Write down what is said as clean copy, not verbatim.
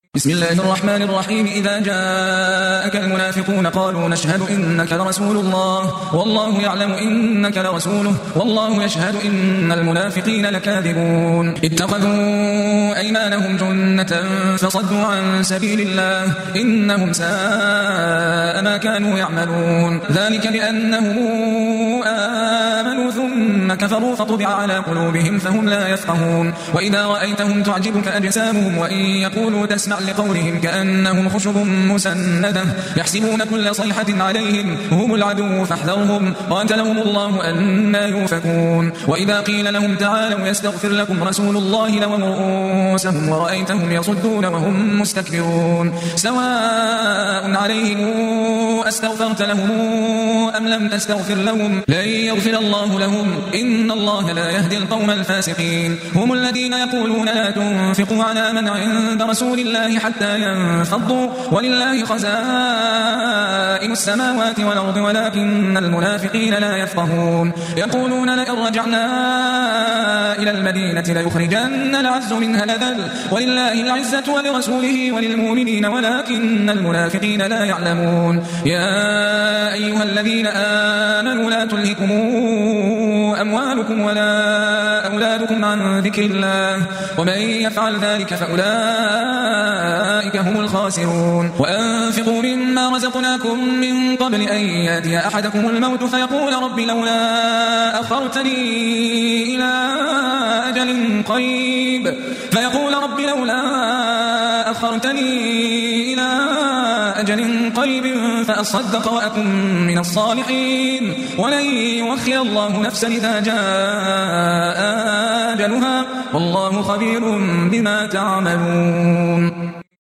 بسم الله الرحمن الرحيم. إذا جاءك المنافقون قالوا نشهد إنك لرسول الله والله يعلم إنك لرسوله والله يشهد إن المنافقين لكاذبون. اتخذوا أيمانهم جنة فصدوا عن سبيل الله إنهم ساء ما كانوا يعملون. ذلك بأنهم آمنوا ثم كفروا فطبع على قلوبهم فهم لا يفقهون. وإذا رأيتهم تعجبك أجسامهم وإن يقولوا تسمع لقولهم كأنهم خشب مسندة يحسبون كل صيحة عليهم هم العدو فاحذرهم قاتلهم الله أنى يؤفكون. وإذا قيل لهم تعالوا يستغفر لكم رسول الله لووا رؤوسهم ورأيتهم يصدون وهم مستكبرون. سواء عليهم أستغفرت لهم أم لم تستغفر لهم لن يغفر الله لهم إن الله لا يهدي القوم الفاسقين. هم الذين يقولون لا تنفقوا على من عند رسول الله حتى ينفضوا ولله خزائن السماوات والأرض ولكن المنافقين لا يفقهون. يقولون لئن رجعنا إلى المدينة ليخرجن العز منها الأذل ولله العزة ولرسوله وللمؤمنين ولكن المنافقين لا يعلمون. يا أيها الذين آمنوا لا تلهكم أموالكم ولا أولادكم عن ذكر الله ومن يفعل ذلك فأولئك هم الخاسرون. وأنفقوا مما رزقناكم من قبل أن يأتي أحدكم الموت فيقول رب لولا أخرتني إلى أجل قريب فأصدق وأكن من الصالحين ولن يؤخر الله نفسا إذا جاء أجلها والله خبير بما تعملون.